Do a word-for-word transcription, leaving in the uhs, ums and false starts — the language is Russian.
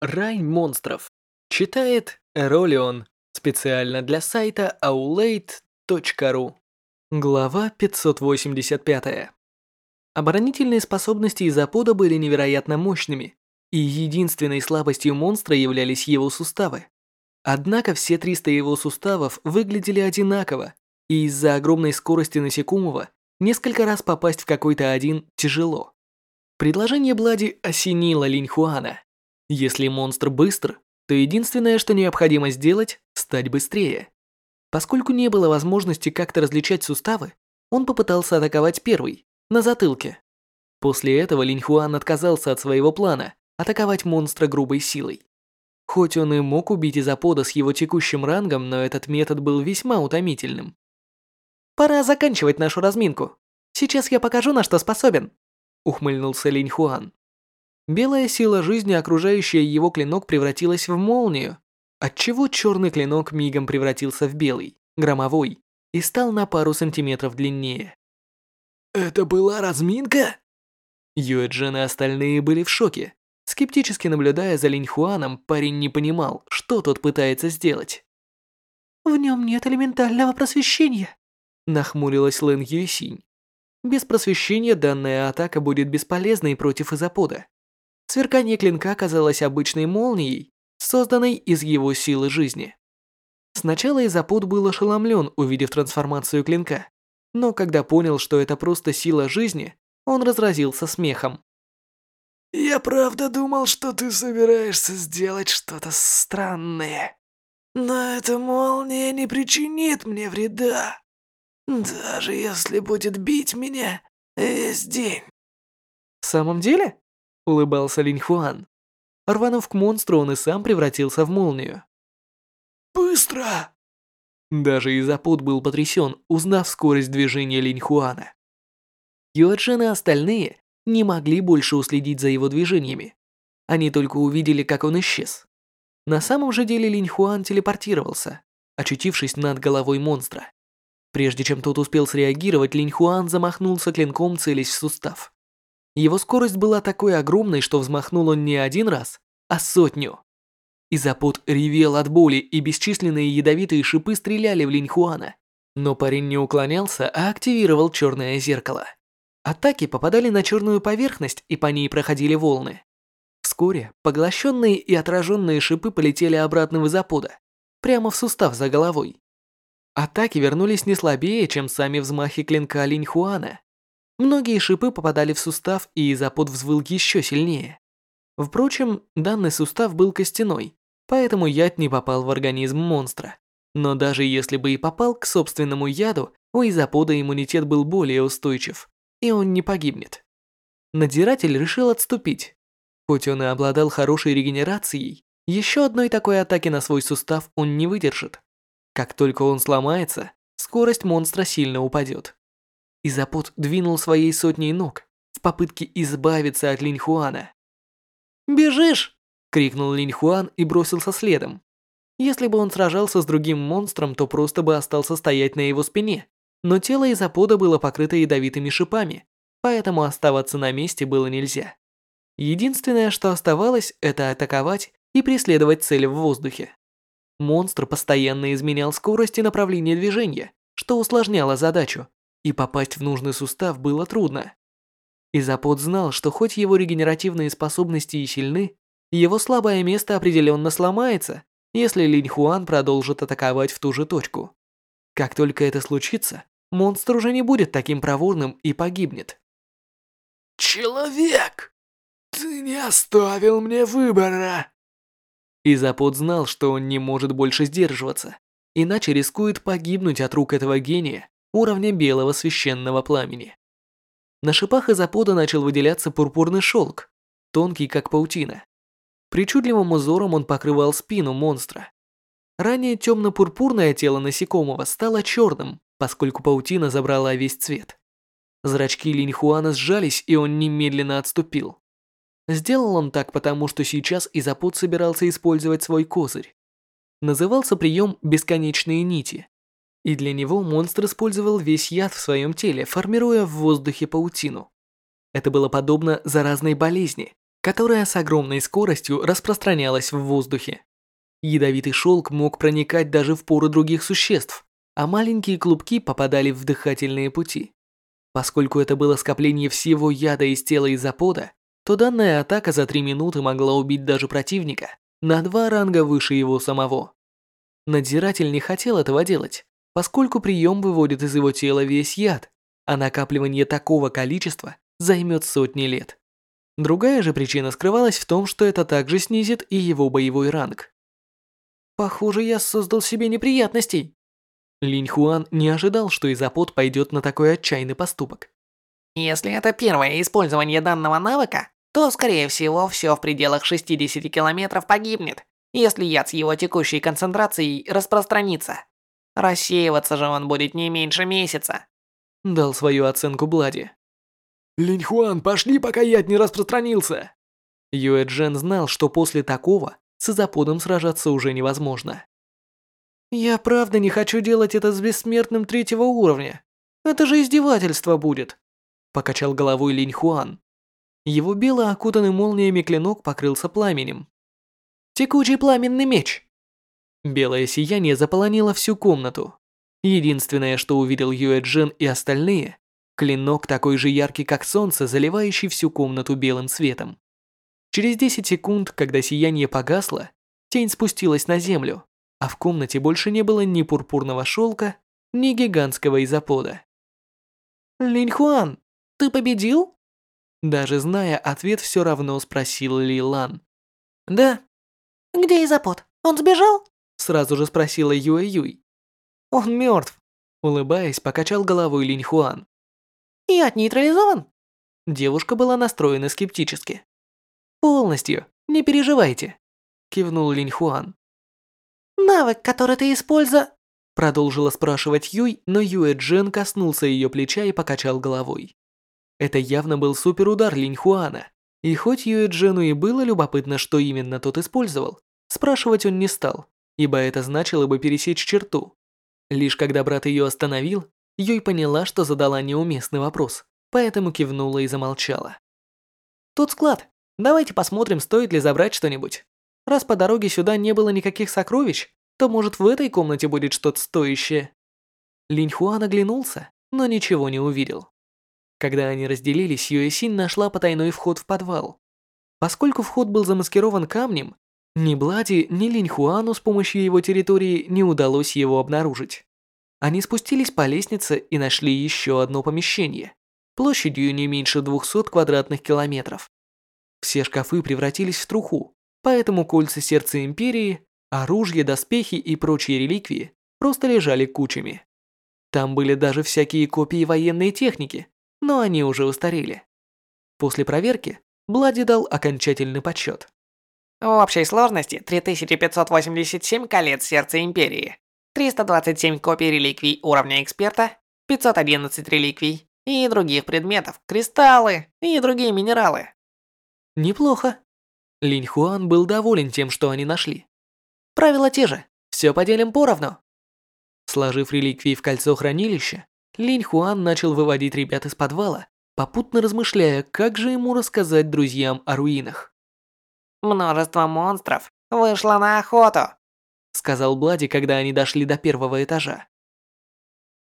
Рай монстров. Читает Эролион. Специально для сайта aulade точка ру. Глава пятьсот восемьдесят пять. Оборонительные способности Изопода были невероятно мощными, и единственной слабостью монстра являлись его суставы. Однако все триста его суставов выглядели одинаково, и из-за огромной скорости насекомого несколько раз попасть в какой-то один тяжело. Предложение Блади осенило Линьхуана. Если монстр быстр, то единственное, что необходимо сделать – стать быстрее. Поскольку не было возможности как-то различать суставы, он попытался атаковать первый, на затылке. После этого Линьхуан отказался от своего плана атаковать монстра грубой силой. Хоть он и мог убить Изопода с его текущим рангом, но этот метод был весьма утомительным. «Пора заканчивать нашу разминку. Сейчас я покажу, на что способен», – ухмыльнулся Линьхуан. Белая сила жизни, окружающая его клинок, превратилась в молнию, отчего черный клинок мигом превратился в белый, громовой, и стал на пару сантиметров длиннее. «Это была разминка?» Юэджин и остальные были в шоке. Скептически наблюдая за Линьхуаном, парень не понимал, что тот пытается сделать. «В нем нет элементального просвещения», — нахмурилась Лэн Юэсинь. Без просвещения данная атака будет бесполезной против Изопода. Сверкание клинка оказалось обычной молнией, созданной из его силы жизни. Сначала Изопод был ошеломлен, увидев трансформацию клинка, но когда понял, что это просто сила жизни, он разразился смехом. «Я правда думал, что ты собираешься сделать что-то странное. Но эта молния не причинит мне вреда, даже если будет бить меня весь день». «В самом деле?» — улыбался Линьхуан. Рванув к монстру, он и сам превратился в молнию. «Быстро!» Даже Изопод был потрясен, узнав скорость движения Линьхуана. Юэджин и остальные не могли больше уследить за его движениями. Они только увидели, как он исчез. На самом же деле Линьхуан телепортировался, очутившись над головой монстра. Прежде чем тот успел среагировать, Линьхуан замахнулся клинком, целясь в сустав. Его скорость была такой огромной, что взмахнул он не один раз, а сотню. Изопод ревел от боли, и бесчисленные ядовитые шипы стреляли в Линьхуана. Но парень не уклонялся, а активировал черное зеркало. Атаки попадали на черную поверхность, и по ней проходили волны. Вскоре поглощенные и отраженные шипы полетели обратно в Изопода, прямо в сустав за головой. Атаки вернулись не слабее, чем сами взмахи клинка Линьхуана. Многие шипы попадали в сустав, и Изопод взвыл еще сильнее. Впрочем, данный сустав был костяной, поэтому яд не попал в организм монстра. Но даже если бы и попал к собственному яду, у Изопода иммунитет был более устойчив, и он не погибнет. Надзиратель решил отступить. Хоть он и обладал хорошей регенерацией, еще одной такой атаки на свой сустав он не выдержит. Как только он сломается, скорость монстра сильно упадет. Изопод двинул своей сотней ног в попытке избавиться от Линьхуана. «Бежишь!» — крикнул Линьхуан и бросился следом. Если бы он сражался с другим монстром, то просто бы остался стоять на его спине, но тело Изопода было покрыто ядовитыми шипами, поэтому оставаться на месте было нельзя. Единственное, что оставалось, это атаковать и преследовать цель в воздухе. Монстр постоянно изменял скорость и направление движения, что усложняло задачу, и попасть в нужный сустав было трудно. Изопод знал, что хоть его регенеративные способности и сильны, его слабое место определенно сломается, если Линьхуан продолжит атаковать в ту же точку. Как только это случится, монстр уже не будет таким проворным и погибнет. «Человек, ты не оставил мне выбора!» Изопод знал, что он не может больше сдерживаться, иначе рискует погибнуть от рук этого гения уровня белого священного пламени. На шипах Изопода начал выделяться пурпурный шелк, тонкий как паутина. Причудливым узором он покрывал спину монстра. Ранее темно-пурпурное тело насекомого стало черным, поскольку паутина забрала весь цвет. Зрачки Линьхуана сжались, и он немедленно отступил. Сделал он так потому, что сейчас Изопод собирался использовать свой козырь. Назывался прием «бесконечные нити». И для него монстр использовал весь яд в своем теле, формируя в воздухе паутину. Это было подобно заразной болезни, которая с огромной скоростью распространялась в воздухе. Ядовитый шелк мог проникать даже в поры других существ, а маленькие клубки попадали в дыхательные пути. Поскольку это было скопление всего яда из тела изопода, то данная атака за три минуты могла убить даже противника на два ранга выше его самого. Надзиратель не хотел этого делать, поскольку прием выводит из его тела весь яд, а накапливание такого количества займет сотни лет. Другая же причина скрывалась в том, что это также снизит и его боевой ранг. «Похоже, я создал себе неприятностей». Линь Хуан не ожидал, что изопод пойдет на такой отчаянный поступок. Если это первое использование данного навыка, то, скорее всего, все в пределах шестидесяти километров погибнет, если яд с его текущей концентрацией распространится. Рассеиваться же он будет не меньше месяца. Дал свою оценку Блади. Линь Хуан, пошли, пока яд не распространился. Юэ Джен знал, что после такого с изоподом сражаться уже невозможно. «Я правда не хочу делать это с бессмертным третьего уровня. Это же издевательство будет», — покачал головой Линь Хуан. Его бело окутанный молниями клинок покрылся пламенем. «Текучий пламенный меч!» Белое сияние заполонило всю комнату. Единственное, что увидел Юэ Джен и остальные — клинок такой же яркий, как солнце, заливающий всю комнату белым светом. Через десять секунд, когда сияние погасло, тень спустилась на землю, а в комнате больше не было ни пурпурного шелка, ни гигантского изопода. «Линь Хуан, ты победил?» Даже зная ответ, все равно спросил Ли Лан. «Да». Где изопод? Он сбежал? Сразу же спросила Юэ Юй. «Он мертв», улыбаясь, покачал головой Линь Хуан. Яд нейтрализован? Девушка была настроена скептически. «Полностью, не переживайте», кивнул Линь Хуан. Навык, который ты использовал... Продолжила спрашивать Юй, но Юэ Джен коснулся ее плеча и покачал головой. Это явно был суперудар Линь Хуана, и хоть Юэ Джену и было любопытно, что именно тот использовал, спрашивать он не стал, ибо это значило бы пересечь черту. Лишь когда брат ее остановил, Юй поняла, что задала неуместный вопрос, поэтому кивнула и замолчала. «Тут склад. Давайте посмотрим, стоит ли забрать что-нибудь. Раз по дороге сюда не было никаких сокровищ, то, может, в этой комнате будет что-то стоящее». Линь Хуан оглянулся, но ничего не увидел. Когда они разделились, Юэ Синь нашла потайной вход в подвал. Поскольку вход был замаскирован камнем, ни Блади, ни Линь Хуану с помощью его территории не удалось его обнаружить. Они спустились по лестнице и нашли еще одно помещение, площадью не меньше двухсот квадратных километров. Все шкафы превратились в труху, поэтому кольца сердца Империи, оружие, доспехи и прочие реликвии просто лежали кучами. Там были даже всякие копии военной техники, но они уже устарели. После проверки Блади дал окончательный подсчет. В общей сложности три тысячи пятьсот восемьдесят семь колец сердца Империи, триста двадцать семь копий реликвий уровня эксперта, пятьсот одиннадцать реликвий и других предметов, кристаллы и другие минералы. Неплохо. Линь Хуан был доволен тем, что они нашли. Правила те же, все поделим поровну. Сложив реликвии в кольцо хранилища, Линь Хуан начал выводить ребят из подвала, попутно размышляя, как же ему рассказать друзьям о руинах. Множество монстров вышло на охоту, Сказал Блади, когда они дошли до первого этажа.